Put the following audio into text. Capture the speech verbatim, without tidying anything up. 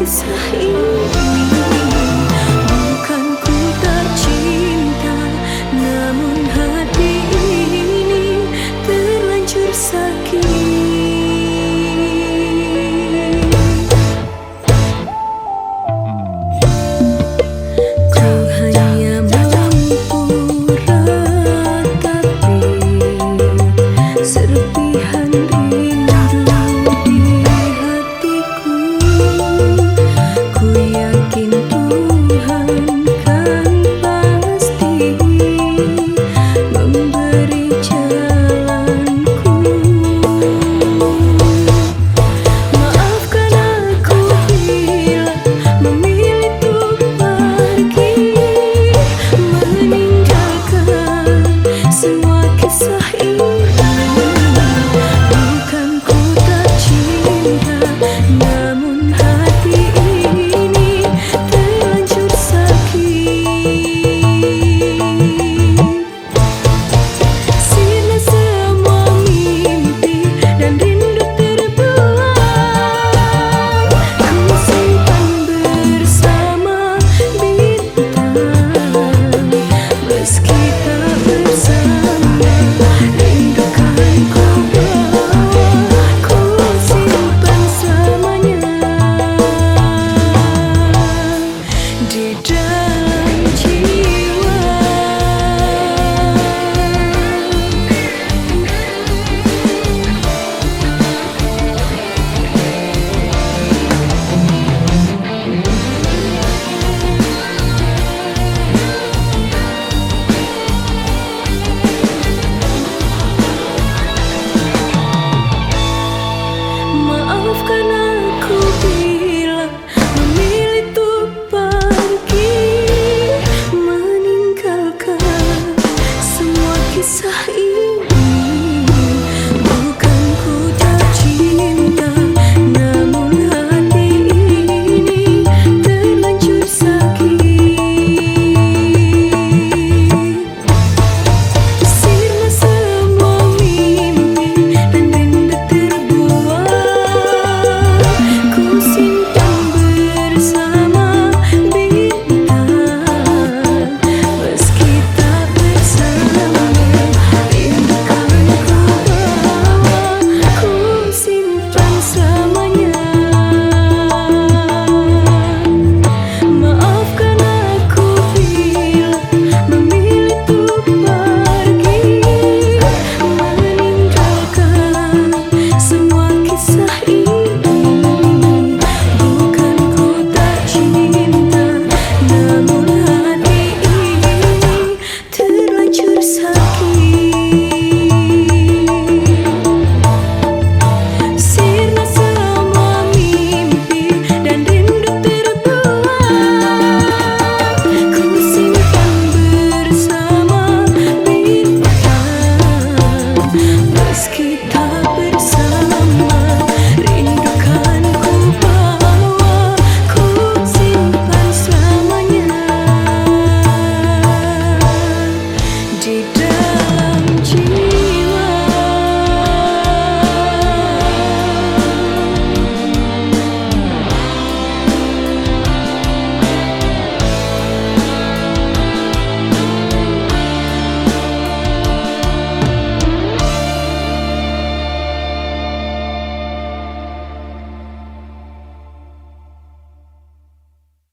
kisah ini. Bukan ku tak cinta, namun hati ini terlanjur sakit. Ku hanya mampu ratapi serpihan rindu di hatiku. Ku yakin Tuhan kan pasti memberi jalanku. Maafkan aku bila memilih untuk pergi, meninggalkan semua kisah ini. Bukan ku tak cinta, namun hati ini terlanjur sakit. Sirna semua mimpi dan rindu terbuang, ku simpan bersama bintang. Meski tak bersama, rindukan ku bawa, ku simpan selamanya di dalam jiwa. Maafkan